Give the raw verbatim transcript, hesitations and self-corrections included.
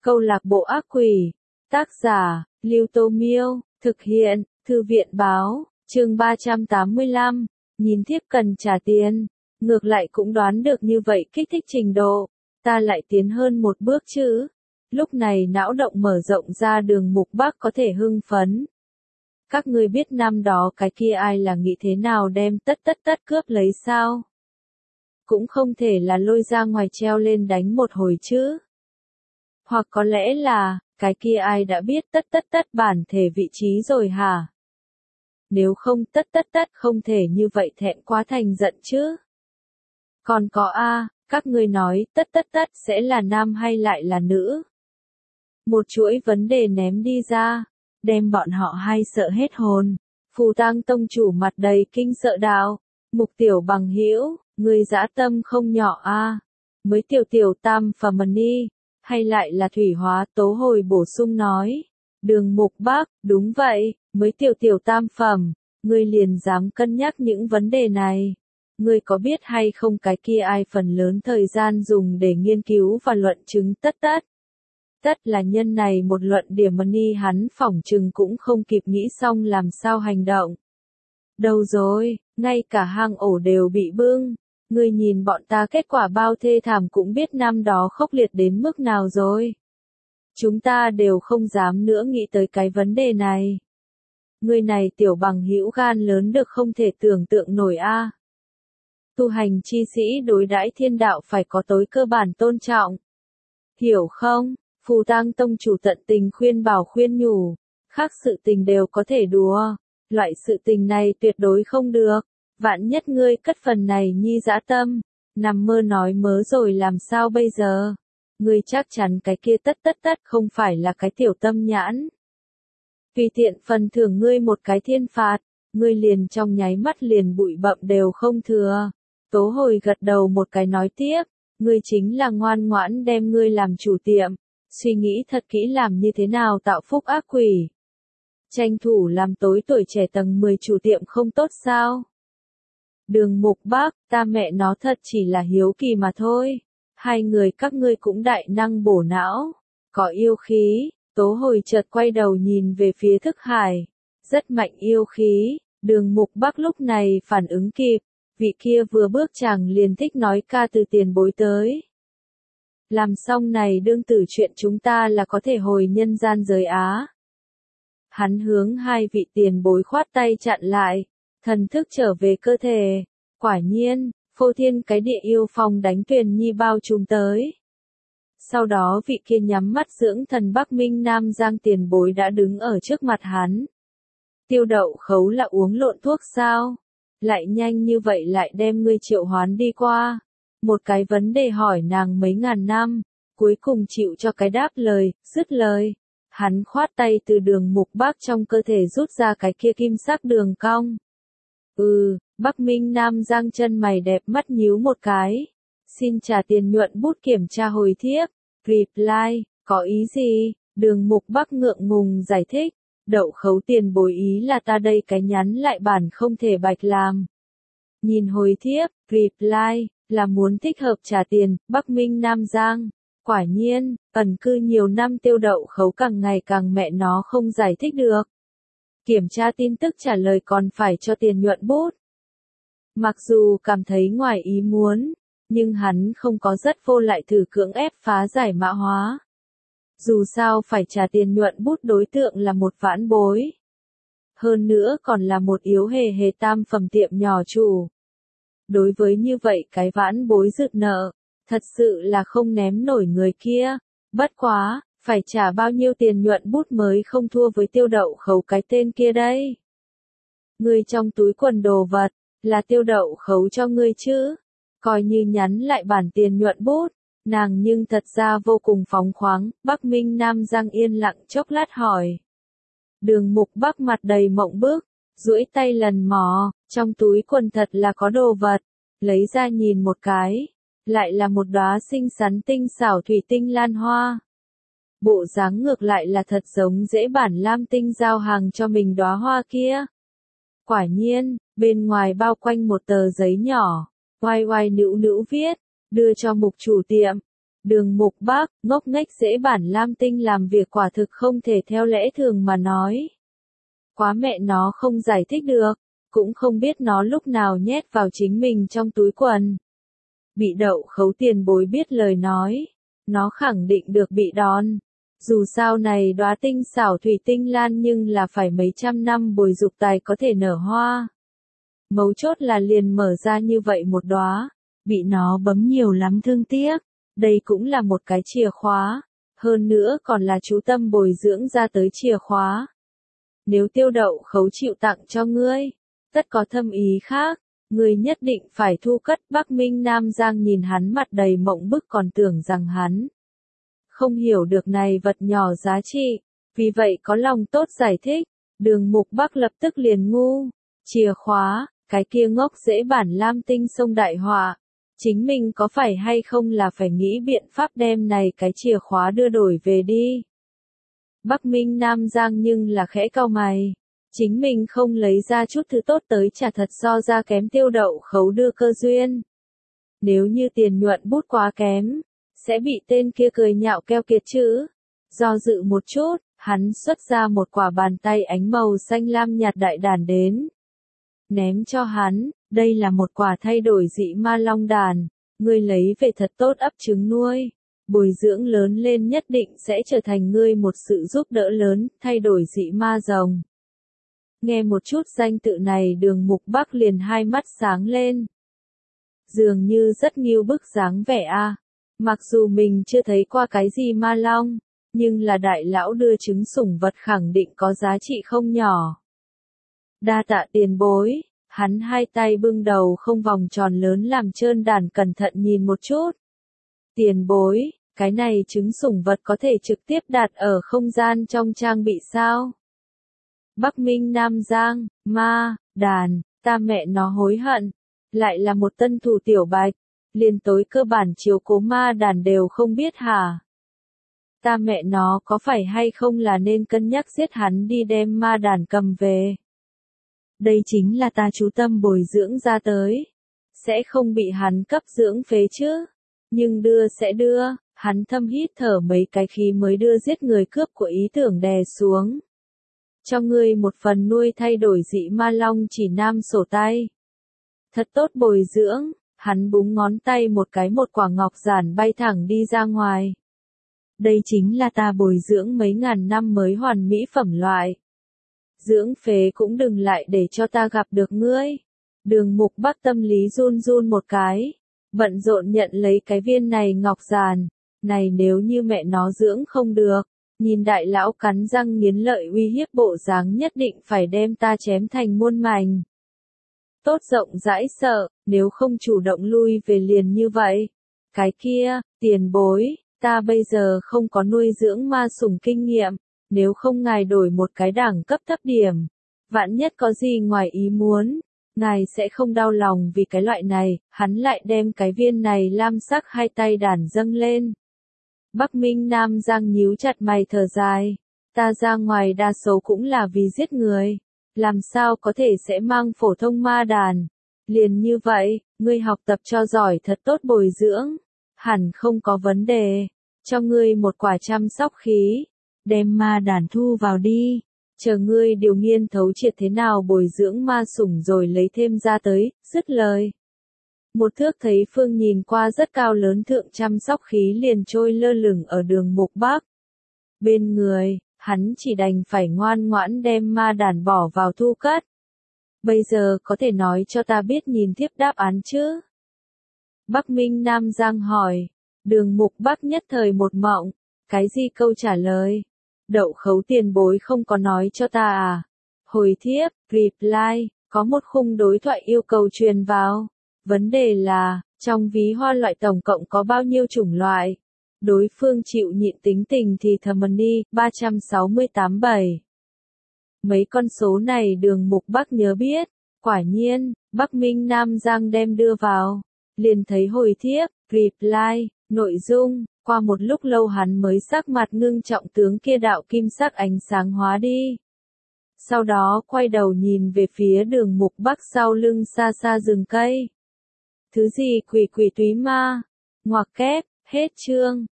Câu lạc bộ ác quỷ. Tác giả, Lưu Tô Miêu. Thực hiện, Thư viện Báo. Chương ba trăm tám mươi lăm. Nhìn thiếp cần trả tiền. Ngược lại cũng đoán được như vậy kích thích trình độ. Ta lại tiến hơn một bước chứ. Lúc này não động mở rộng ra Đường Mục Bắc có thể hưng phấn. Các ngươi biết năm đó cái kia ai là nghĩ thế nào đem tất tất tất cướp lấy sao? Cũng không thể là lôi ra ngoài treo lên đánh một hồi chứ. Hoặc có lẽ là, cái kia ai đã biết tất tất tất bản thể vị trí rồi hả? Nếu không tất tất tất không thể như vậy thẹn quá thành giận chứ. Còn có a, các ngươi nói tất tất tất sẽ là nam hay lại là nữ? Một chuỗi vấn đề ném đi ra, đem bọn họ hay sợ hết hồn. Phù Tang tông chủ mặt đầy kinh sợ đạo, Mục Tiểu bằng hữu, người dã tâm không nhỏ a. Mới tiểu tiểu tam phẩm ni, hay lại là thủy hóa? Tố Hồi bổ sung nói. Đường Mục Bắc, đúng vậy, mới tiểu tiểu tam phẩm, ngươi liền dám cân nhắc những vấn đề này. Ngươi có biết hay không cái kia ai phần lớn thời gian dùng để nghiên cứu và luận chứng tất tất. Tất là nhân này một luận điểm mà ni hắn phỏng chừng cũng không kịp nghĩ xong làm sao hành động. Đâu rồi, ngay cả hang ổ đều bị bưng. Ngươi nhìn bọn ta kết quả bao thê thảm cũng biết năm đó khốc liệt đến mức nào rồi. Chúng ta đều không dám nữa nghĩ tới cái vấn đề này. Ngươi này tiểu bằng hữu gan lớn được không thể tưởng tượng nổi a. À. Tu hành chi sĩ đối đãi thiên đạo phải có tối cơ bản tôn trọng. Hiểu không? Phù Tang tông chủ tận tình khuyên bảo khuyên nhủ. Khác sự tình đều có thể đùa. Loại sự tình này tuyệt đối không được. Vạn nhất ngươi cất phần này nhi dã tâm. Nằm mơ nói mớ rồi làm sao bây giờ? Ngươi chắc chắn cái kia tất tất tất không phải là cái tiểu tâm nhãn. Vì tiện phần thưởng ngươi một cái thiên phạt. Ngươi liền trong nháy mắt liền bụi bặm đều không thừa. Tố Hồi gật đầu một cái nói tiếp. Ngươi chính là ngoan ngoãn đem ngươi làm chủ tiệm. Suy nghĩ thật kỹ làm như thế nào tạo phúc ác quỷ. Tranh thủ làm tối tuổi trẻ tầng mười chủ tiệm không tốt sao? Đường Mục Bắc, ta mẹ nó thật chỉ là hiếu kỳ mà thôi. Hai người các ngươi cũng đại năng bổ não. Có yêu khí. Tố Hồi chợt quay đầu nhìn về phía Thức Hải. Rất mạnh yêu khí. Đường Mục Bắc lúc này phản ứng kịp. Vị kia vừa bước chàng liền thích nói ca từ tiền bối tới. Làm xong này đương tử chuyện chúng ta là có thể hồi nhân gian giới Á. Hắn hướng hai vị tiền bối khoát tay chặn lại. Thần thức trở về cơ thể. Quả nhiên, phô thiên cái địa yêu phong đánh Tuyền Nhi bao trùm tới. Sau đó vị kia nhắm mắt dưỡng thần Bắc Minh Nam Giang tiền bối đã đứng ở trước mặt hắn. Tiêu Đậu Khấu là uống lộn thuốc sao? Lại nhanh như vậy lại đem ngươi triệu hoán đi qua. Một cái vấn đề hỏi nàng mấy ngàn năm, cuối cùng chịu cho cái đáp lời, dứt lời. Hắn khoát tay từ Đường Mục Bắc trong cơ thể rút ra cái kia kim sắc đường cong. Ừ, Bắc Minh Nam Giang chân mày đẹp mắt nhíu một cái. Xin trả tiền nhuận bút kiểm tra hồi thiếp. Reply, có ý gì? Đường Mục Bắc ngượng ngùng giải thích. Đậu Khấu tiền bối ý là ta đây cái nhắn lại bản không thể bạch làm. Nhìn hồi thiếp, reply, là muốn thích hợp trả tiền, Bắc Minh Nam Giang. Quả nhiên, ẩn cư nhiều năm Tiêu Đậu Khấu càng ngày càng mẹ nó không giải thích được. Kiểm tra tin tức trả lời còn phải cho tiền nhuận bút. Mặc dù cảm thấy ngoài ý muốn, nhưng hắn không có rất vô lại thử cưỡng ép phá giải mã hóa. Dù sao phải trả tiền nhuận bút đối tượng là một vãn bối. Hơn nữa còn là một yếu hề hề tam phẩm tiệm nhỏ chủ. Đối với như vậy cái vãn bối dự nợ, thật sự là không ném nổi người kia. Bất quá, phải trả bao nhiêu tiền nhuận bút mới không thua với Tiêu Đậu Khấu cái tên kia đây? Ngươi trong túi quần đồ vật, là Tiêu Đậu Khấu cho ngươi chứ? Coi như nhắn lại bản tiền nhuận bút. Nàng nhưng thật ra vô cùng phóng khoáng. Bắc Minh Nam Giang yên lặng chốc lát hỏi. Đường Mục Bắc mặt đầy mộng bức, duỗi tay lần mò, trong túi quần thật là có đồ vật, lấy ra nhìn một cái, lại là một đóa xinh xắn tinh xảo thủy tinh lan hoa. Bộ dáng ngược lại là thật giống dễ bản lam tinh giao hàng cho mình đóa hoa kia. Quả nhiên, bên ngoài bao quanh một tờ giấy nhỏ, oai oai nữu nữu viết, đưa cho Mục chủ tiệm. Đường Mục Bác, ngốc nghếch dễ bản Lam Tinh làm việc quả thực không thể theo lẽ thường mà nói. Quá mẹ nó không giải thích được, cũng không biết nó lúc nào nhét vào chính mình trong túi quần. Bị Đậu Khấu tiền bối biết lời nói, nó khẳng định được bị đòn. Dù sao này đóa tinh xảo thủy tinh lan nhưng là phải mấy trăm năm bồi dục tài có thể nở hoa. Mấu chốt là liền mở ra như vậy một đóa, bị nó bấm nhiều lắm thương tiếc. Đây cũng là một cái chìa khóa, hơn nữa còn là chú tâm bồi dưỡng ra tới chìa khóa. Nếu Tiêu Đậu Khấu chịu tặng cho ngươi, tất có thâm ý khác, ngươi nhất định phải thu cất. Bắc Minh Nam Giang nhìn hắn mặt đầy mộng bức còn tưởng rằng hắn không hiểu được này vật nhỏ giá trị, vì vậy có lòng tốt giải thích. Đường Mục Bắc lập tức liền ngu, chìa khóa, cái kia ngốc dễ bản Lam Tinh sông đại họa. Chính mình có phải hay không là phải nghĩ biện pháp đem này cái chìa khóa đưa đổi về đi. Bắc Minh Nam Giang nhưng là khẽ cau mày. Chính mình không lấy ra chút thứ tốt tới trả thật so ra kém Tiêu Đậu Khấu đưa cơ duyên. Nếu như tiền nhuận bút quá kém, sẽ bị tên kia cười nhạo keo kiệt chữ. Do dự một chút, hắn xuất ra một quả bàn tay ánh màu xanh lam nhạt đại đàn đến. Ném cho hắn, đây là một quả thay đổi dị ma long đàn, ngươi lấy về thật tốt ấp trứng nuôi. Bồi dưỡng lớn lên nhất định sẽ trở thành ngươi một sự giúp đỡ lớn, thay đổi dị ma rồng. Nghe một chút danh tự này Đường Mục Bắc liền hai mắt sáng lên. Dường như rất nghiêu bức dáng vẻ a. Mặc dù mình chưa thấy qua cái gì ma long, nhưng là đại lão đưa trứng sủng vật khẳng định có giá trị không nhỏ. Đa tạ tiền bối, hắn hai tay bưng đầu không vòng tròn lớn làm trơn đàn cẩn thận nhìn một chút. Tiền bối, cái này trứng sủng vật có thể trực tiếp đặt ở không gian trong trang bị sao? Bắc Minh Nam Giang, ma, đàn, ta mẹ nó hối hận. Lại là một tân thủ tiểu bạch, liền tối cơ bản chiếu cố ma đàn đều không biết hả? Ta mẹ nó có phải hay không là nên cân nhắc giết hắn đi đem ma đàn cầm về? Đây chính là ta chú tâm bồi dưỡng ra tới. Sẽ không bị hắn cấp dưỡng phế chứ? Nhưng đưa sẽ đưa, hắn thâm hít thở mấy cái khí mới đưa giết người cướp của ý tưởng đè xuống. Cho ngươi một phần nuôi thay đổi dị ma long chỉ nam sổ tay. Thật tốt bồi dưỡng, hắn búng ngón tay một cái một quả ngọc giản bay thẳng đi ra ngoài. Đây chính là ta bồi dưỡng mấy ngàn năm mới hoàn mỹ phẩm loại. Dưỡng phế cũng đừng lại để cho ta gặp được ngươi. Đường Mục Bắc tâm lý run run một cái, bận rộn nhận lấy cái viên này ngọc giàn. Này nếu như mẹ nó dưỡng không được, nhìn đại lão cắn răng nghiến lợi uy hiếp bộ dáng nhất định phải đem ta chém thành muôn mảnh. Tốt rộng rãi sợ, nếu không chủ động lui về liền như vậy. Cái kia, tiền bối, ta bây giờ không có nuôi dưỡng ma sủng kinh nghiệm, nếu không ngài đổi một cái đẳng cấp thấp điểm. Vạn nhất có gì ngoài ý muốn, ngài sẽ không đau lòng vì cái loại này, hắn lại đem cái viên này lam sắc hai tay đàn dâng lên. Bắc Minh Nam Giang nhíu chặt mày thở dài, ta ra ngoài đa số cũng là vì giết người, làm sao có thể sẽ mang phổ thông ma đàn. Liền như vậy, ngươi học tập cho giỏi thật tốt bồi dưỡng, hẳn không có vấn đề, cho ngươi một quả chăm sóc khí, đem ma đàn thu vào đi, chờ ngươi điều nghiên thấu triệt thế nào bồi dưỡng ma sủng rồi lấy thêm ra tới, dứt lời. Một thước thấy phương nhìn qua rất cao lớn thượng chăm sóc khí liền trôi lơ lửng ở Đường Mục Bắc. Bên người, hắn chỉ đành phải ngoan ngoãn đem ma đàn bỏ vào thu cất. Bây giờ có thể nói cho ta biết nhìn tiếp đáp án chứ? Bắc Minh Nam Giang hỏi. Đường Mục Bắc nhất thời một mộng. Cái gì câu trả lời? Đậu Khấu tiền bối không có nói cho ta à? Hồi thiếp, reply, có một khung đối thoại yêu cầu truyền vào. Vấn đề là, trong ví hoa loại tổng cộng có bao nhiêu chủng loại? Đối phương chịu nhịn tính tình thì thầm đi, ba trăm sáu mươi tám bảy. Mấy con số này Đường Mục Bắc nhớ biết, quả nhiên, Bắc Minh Nam Giang đem đưa vào, liền thấy hồi thiếp, reply, nội dung, qua một lúc lâu hắn mới sắc mặt ngưng trọng tướng kia đạo kim sắc ánh sáng hóa đi. Sau đó quay đầu nhìn về phía Đường Mục Bắc sau lưng xa xa rừng cây. Thứ gì quỷ quỷ túy ma, ngoặc kép, Hết chương.